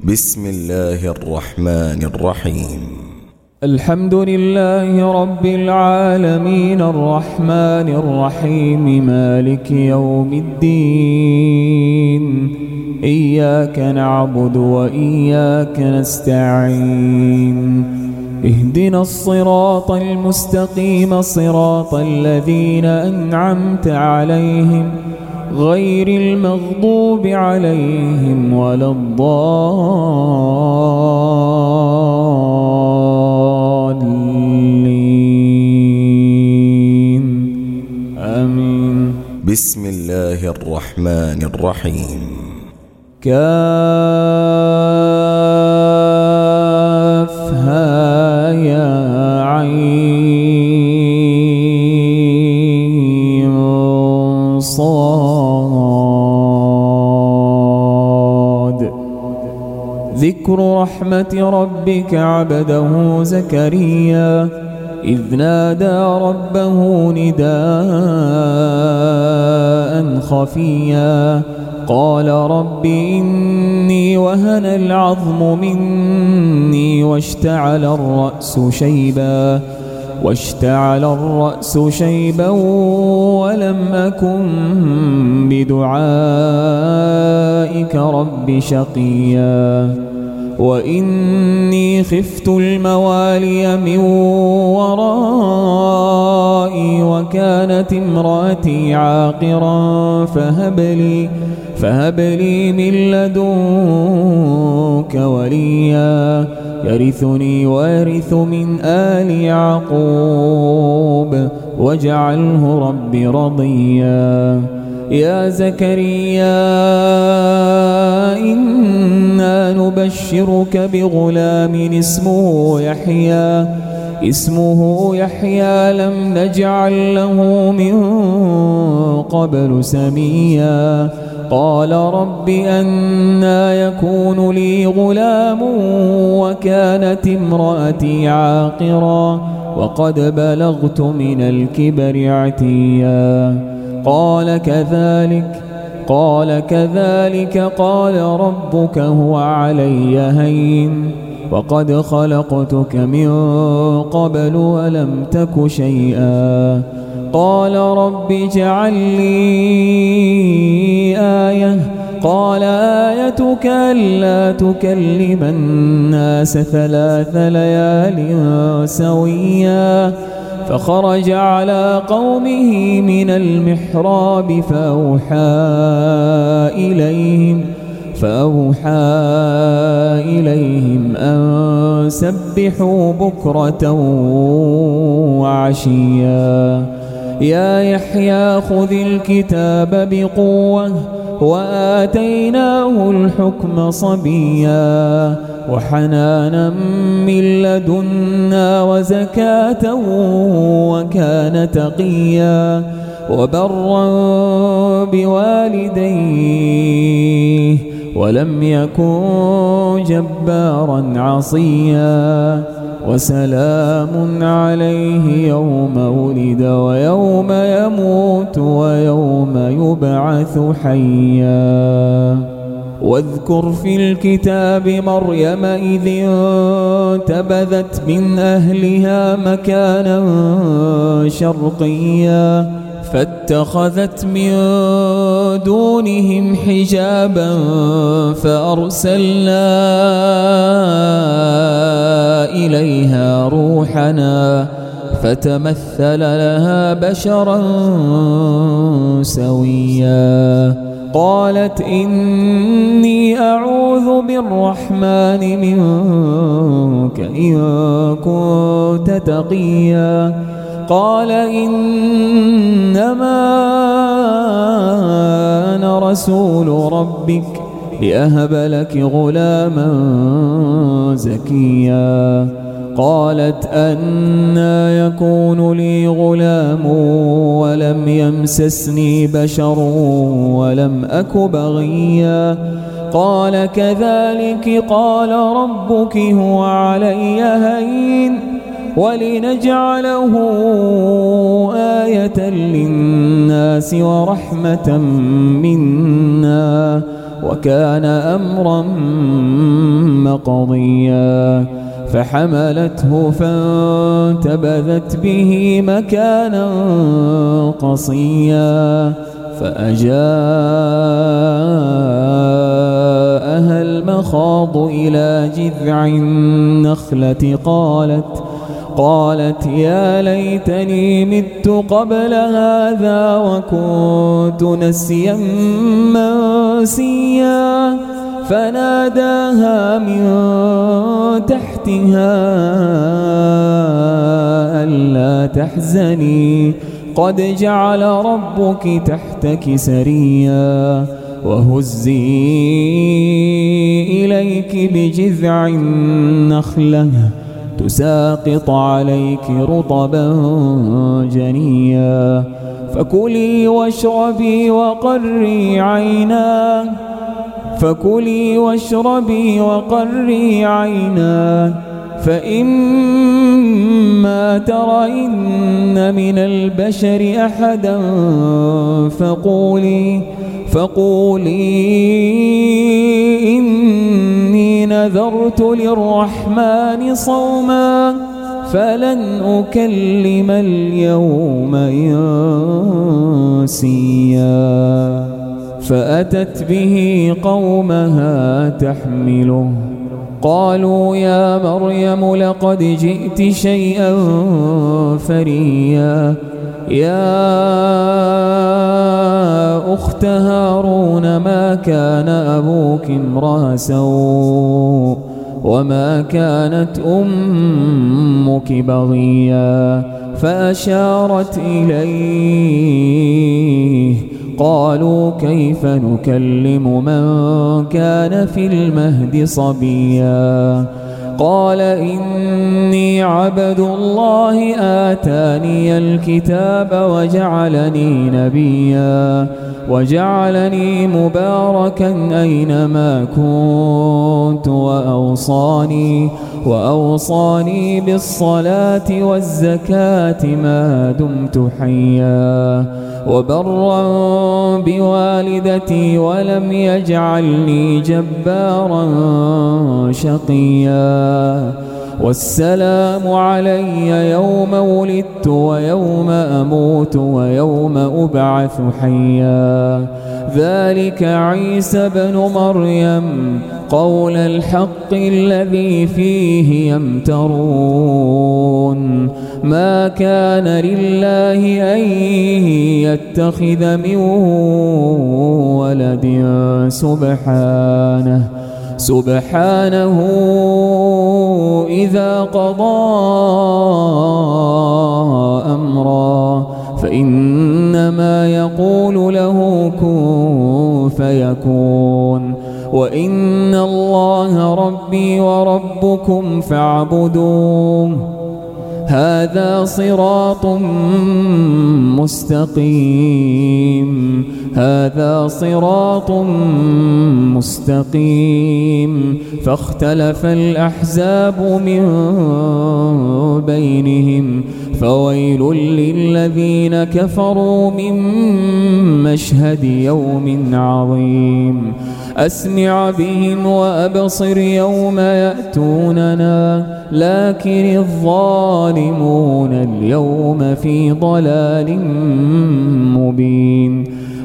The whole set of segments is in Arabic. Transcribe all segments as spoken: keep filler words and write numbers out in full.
بسم الله الرحمن الرحيم. الحمد لله رب العالمين الرحمن الرحيم مالك يوم الدين. إياك نعبد وإياك نستعين. اهدنا الصراط المستقيم صراط الذين أنعمت عليهم غير المغضوب عليهم ولا الضالين. آمين. بسم الله الرحمن الرحيم. كافها يا عين صاد. ذكر رحمة ربك عبده زكريا إذ نادى ربه نداء خفيا قال رب إني وهن العظم مني واشتعل الرأس شيبا واشتعل الرأس شيبا ولم أكن بدعائك رب شقيا وإني خفت الموالي من ورائي وكانت امرأتي عاقرا فهب لي فهب لي من لدنك وليا يرثني ويرث من آل يعقوب واجعله رب رضيا. يا زكريا إنا نبشرك بغلام اسمه يحيى اسمه يحيى لم نجعل له من قبل سميا. قال رب أنى يكون لي غلام وكانت امرأتي عاقرا وقد بلغت من الكبر عتيا. قال كذلك قال كذلك قال ربك هو علي هين وقد خلقتك من قبل ولم تك شيئا. قال رب اجعل لي آية قال آيتك ألا تكلم الناس ثلاث ليال سويا. فخرج على قومه من المحراب فأوحى إليهم فأوحى إليهم أن سبحوا بكرة وعشيا. يا يحيى خذ الكتاب بقوة وآتيناه الحكم صبيا وحنانا من لدنا وزكاة وكان تقيا وبرا بوالديه ولم يكن جبارا عصيا. وسلام عليه يوم ولد ويوم يموت ويوم يبعث حيا. واذكر في الكتاب مريم إذ انتبذت من أهلها مكانا شرقيا فاتخذت من دونهم حجابا فأرسلنا إليها روحنا فتمثل لها بشرا سويا. قالت إني أعوذ بالرحمن منك إن كنت تقيا. قال إنما أنا رسول ربك لأهب لك غلاما زكيا. قالت أنى يكون لي غلام ولم يمسسني بشر ولم أك بغيا. قال كذلك قال ربك هو علي هين ولنجعله آية للناس ورحمة منا وكان أمرا مقضيا فحملته فانتبذت به مكانا قصيا فأجاءها المخاض إلى جذع النخلة قالت قالت يا ليتني مت قبل هذا وكنت نسيا منسيا فناداها من تحتها ألا تحزني قد جعل ربك تحتك سريا وهزي إليك بجذع النخلة تساقط عليك رطبا جنيا فكلي واشربي وقري عينا فكلي واشربي وقري عينا فإما ترين من البشر أحدا فقولي فقولي إني نذرت للرحمن صوما فلن أكلم اليوم إنسيا فأتت به قومها تحمله قالوا يا مريم لقد جئت شيئا فريا يا أخت هارون ما كان أبوك امرأ سوء وما كانت أمك بغيا فأشارت إليه قالوا كيف نكلم من كان في المهد صبيا قال إني عبد الله آتاني الكتاب وجعلني نبيا وجعلني مباركا أينما كنت وأوصاني وأوصاني بالصلاة والزكاة ما دمت حيا وبرا بوالدتي ولم يجعلني جبارا شقيا والسلام علي يوم ولدت ويوم أموت ويوم أبعث حيا ذلك عيسى بن مريم قول الحق الذي فيه يمترون ما كان لله أن يتخذ من ولد سبحانه سبحانه إذا قضى أمرا فإنما يقول له كن فيكون وإن الله ربي وربكم فاعبدوه هذا صراط مستقيم هذا صراط مستقيم فاختلف الأحزاب من بينهم فويل للذين كفروا من مشهد يوم عظيم أسمع بهم وأبصر يوم يأتوننا لكن الظالمون اليوم في ضلال مبين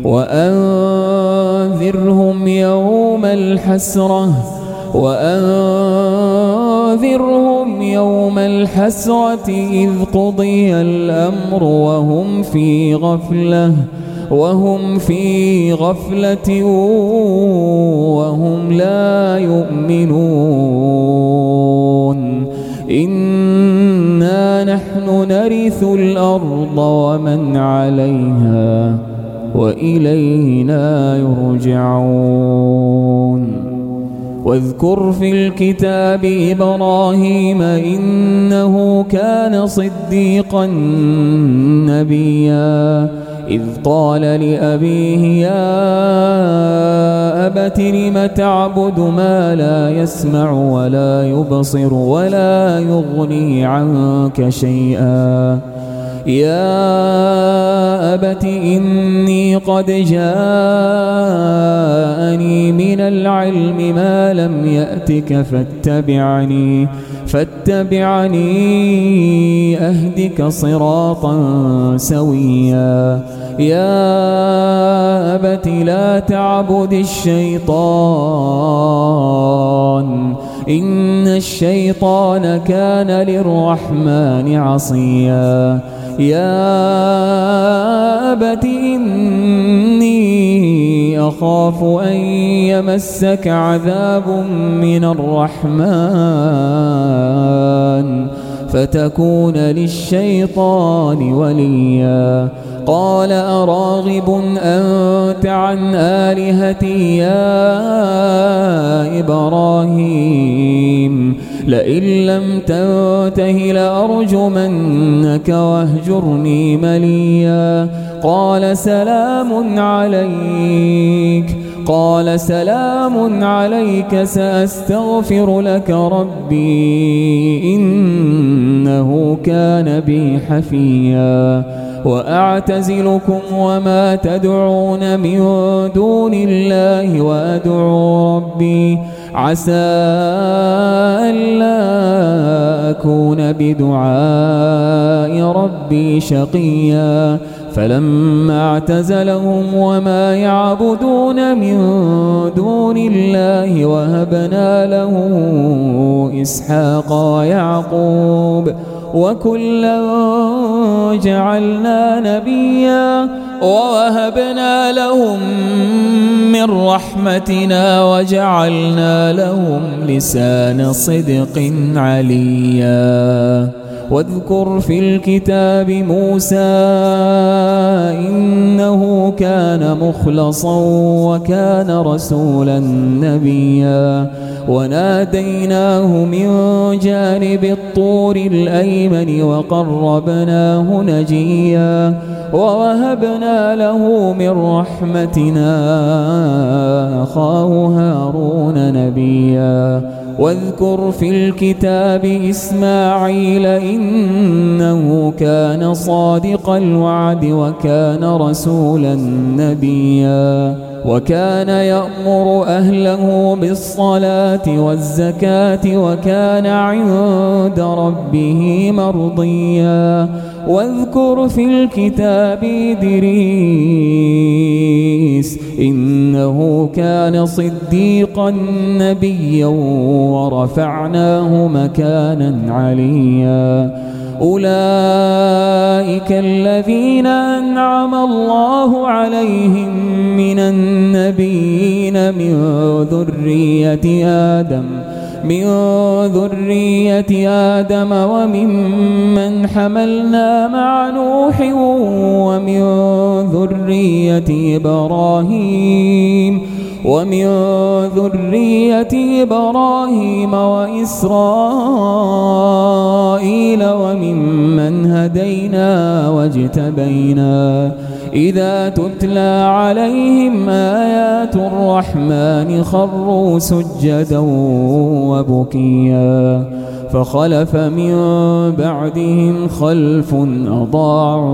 وأنذرهم يوم الحسرة وأنذرهم يوم الحسرة إذ قضي الأمر وهم في غفلة وهم في غفلة وهم لا يؤمنون إنا نحن نرث الأرض ومن عليها وإلينا يرجعون واذكر في الكتاب إبراهيم إنه كان صديقا نبيا إذ قال لأبيه يا أبت لم تعبد ما لا يسمع ولا يبصر ولا يغني عنك شيئا يا أبت إني قد جاءني من العلم ما لم يأتك فاتبعني فاتبعني أهدك صراطا سويا يا أبت لا تعبد الشيطان إن الشيطان كان للرحمن عصيا يا أبت إني أخاف أن يمسك عذاب من الرحمن فتكون للشيطان وليا قال أراغب أنت عن آلهتي يا إبراهيم لئن لم تنته لأرجمنك واهجرني مليا قال سلام عليك قال سلام عليك سأستغفر لك ربي إنه كان بي حفيا وأعتزلكم وما تدعون من دون الله وأدعو ربي عسى ألا أكون بدعاء ربي شقيا فلما اعتزلهم وما يعبدون من دون الله وهبنا له إسحاق ويعقوب وكلا جعلنا نبيا ووهبنا لهم من رحمتنا وجعلنا لهم لسان صدق عليا واذكر في الكتاب موسى إنه كان مخلصا وكان رسولا نبيا وناديناه من جانب الطور الأيمن وقربناه نجيا ووهبنا له من رحمتنا أخاه هارون نبيا واذكر في الكتاب إسماعيل إنه كان صادق الوعد وكان رسولا نبيا وكان يأمر أهله بالصلاة والزكاة وكان عند ربه مرضيا واذكر في الكتاب إدريس إنه كان صديقا نبيا ورفعناه مكانا عليا أولئك الذين أنعم الله عليهم من النبيين من ذرية آدم من ذرية آدم وممن حملنا مع نوح ومن ذرية إبراهيم ومن ذرية إبراهيم وإسرائيل وممن هدينا واجتبينا إذا تتلى عليهم آيات الرحمن خروا سجدا وبكيا فخلف من بعدهم خلف أضاعوا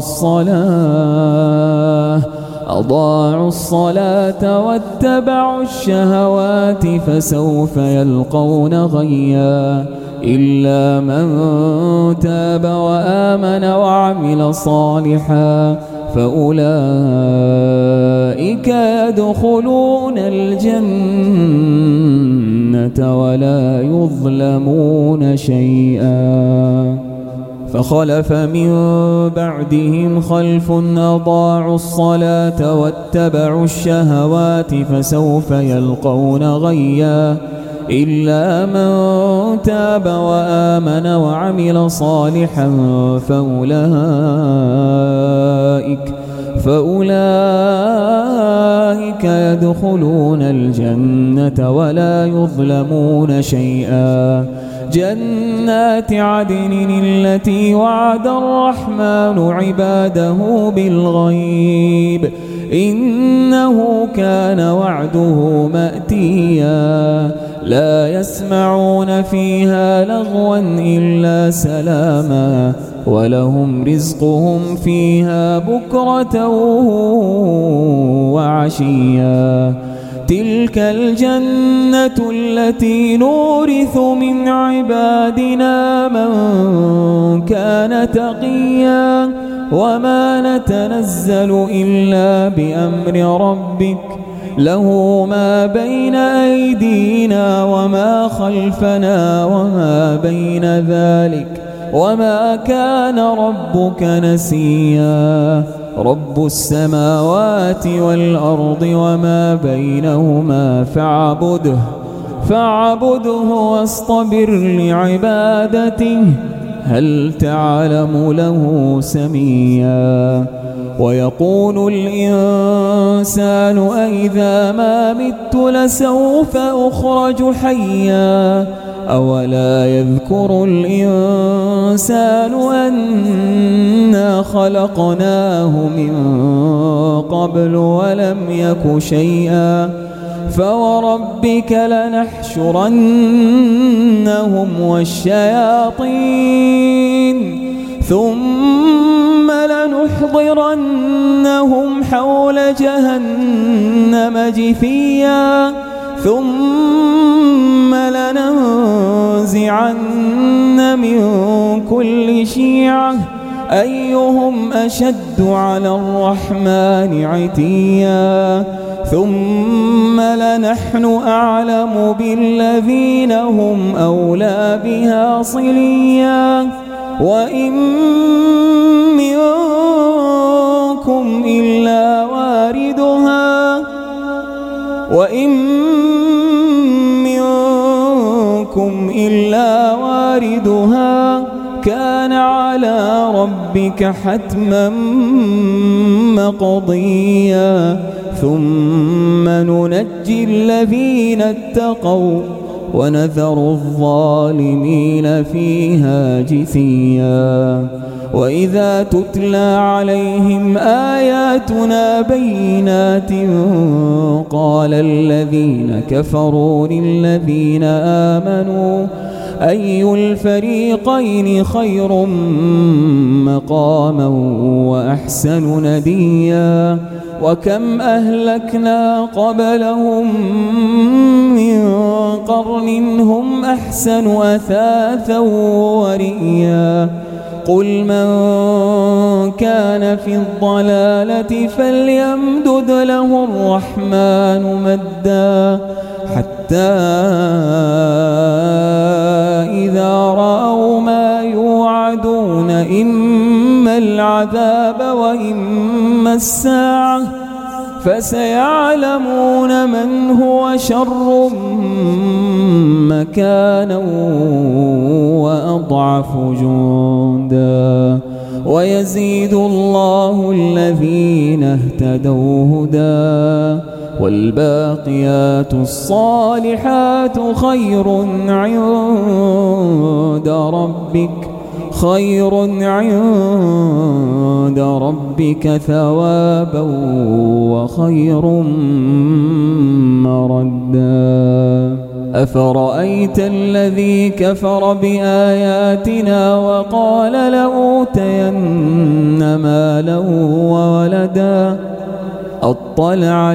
الصلاة أضاعوا الصلاة واتبعوا الشهوات فسوف يلقون غيا إلا من تاب وآمن وعمل صالحا فأولئك يدخلون الجنة ولا يظلمون شيئا فخلف من بعدهم خلف أضاعوا الصلاة واتبعوا الشهوات فسوف يلقون غيا إلا من تاب وآمن وعمل صالحا فأولئك فأولئك يدخلون الجنة ولا يظلمون شيئا جنات عدن التي وعد الرحمن عباده بالغيب إنه كان وعده مأتيا لا يسمعون فيها لغوا إلا سلاما ولهم رزقهم فيها بكرة وعشيا تلك الجنة التي نورث من عبادنا من كان تقيا وما نتنزل إلا بأمر ربك له ما بين أيدينا وما خلفنا وما بين ذلك وما كان ربك نسيا رب السماوات والأرض وما بينهما فاعبده فاعبده واصطبر لعبادته هل تعلم له سميا ويقول الإنسان أإذا ما مت لسوف أخرج حيا أولا يذكر الإنسان أنا خلقناه من قبل ولم يك شيئا فوربك لنحشرنهم والشياطين ثم لنحضرنهم حول جهنم جثيا ثم لننزعن من كل شيعة أيهم أشد على الرحمن عتيا ثم لنحن أعلم بالذين هم أولى بها صليا وإن منكم إلا واردها وإن منكم إلا واردها كان على ربك حتما مقضيا ثم ننجي الذين اتقوا ونذر الظالمين فيها جثيا وإذا تتلى عليهم آياتنا بينات قال الذين كفروا للذين آمنوا أي الفريقين خير مقاما وأحسن نديا وكم أهلكنا قبلهم من قرن هم أحسن أثاثا ورئيا قل من كان في الضلالة فليمدد له الرحمن مدا حتى إذا رأوا ما يوعدون إما العذاب وإما الساعة فسيعلمون من هو شر مكانا وأضعف جندا ويزيد الله الذين اهتدوا هدى والباقيات الصالحات خير عند ربك خير عند ربك ثوابا وخير مردا أفرأيت الذي كفر بآياتنا وقال لأوتين مالا وولدا أطلع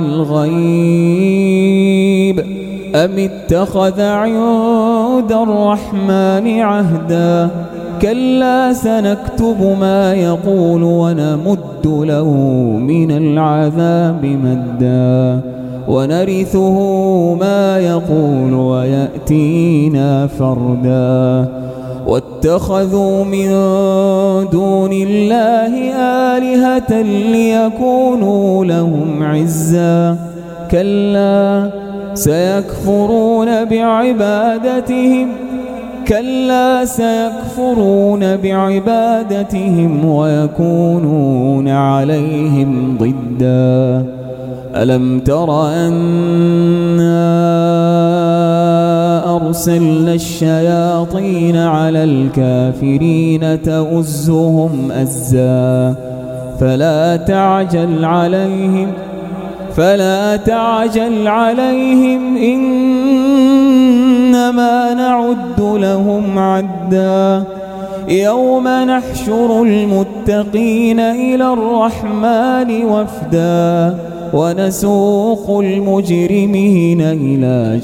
الغيب أم اتخذ عند الرحمن عهدا كلا سنكتب ما يقول ونمد له من العذاب مدا ونرثه ما يقول ويأتينا فردا واتخذوا من دون الله آلهة ليكونوا لهم عزا كلا سيكفرون بعبادتهم كلا سيكفرون بعبادتهم ويكونون عليهم ضدا ألم تر أنا أرسلنا الشياطين على الكافرين تؤزهم أزا فلا تعجل عليهم فلا تعجل عليهم إن إنما نعد لهم عدا يوم نحشر المتقين إلى الرحمن وفدا ونسوق المجرمين إلى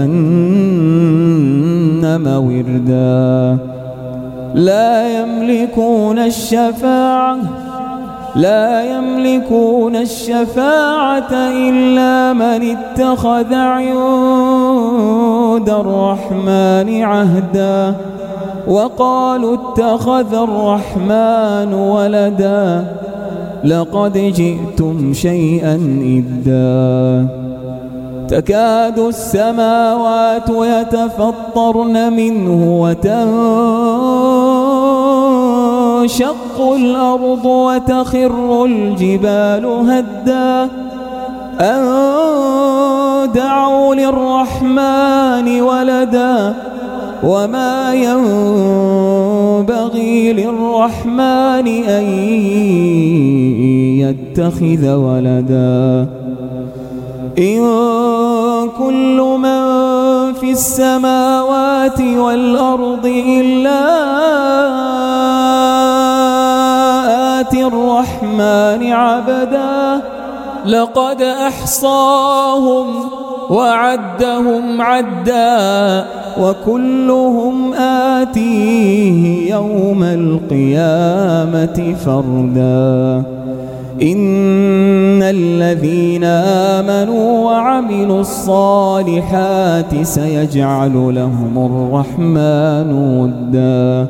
جهنم وردا لا يملكون الشفاعة لا يملكون الشفاعة إلا من اتخذ عند الرحمن عهدا وقالوا اتخذ الرحمن ولدا لقد جئتم شيئا إدا تكاد السماوات يتفطرن منه وتنشق الأرض وتخر الجبال هدا أن دعوا للرحمن ولدا وما ينبغي للرحمن أن يتخذ ولدا إن كل من في السماوات والأرض إلا آتي الرحمن عبدا لقد أحصاهم وعدهم عدا وكلهم آتيه يوم القيامة فردا إن الذين آمنوا وعملوا الصالحات سيجعل لهم الرحمن ودا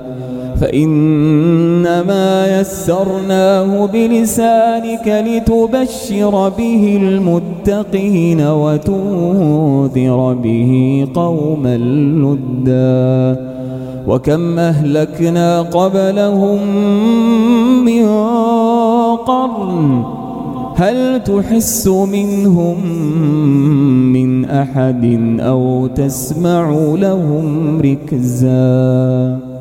فإنما يسرناه بلسانك لتبشر به المتقين وتنذر به قوما لدا وكم أهلكنا قبلهم من قرن هل تحس منهم من أحد أو تسمع لهم ركزا.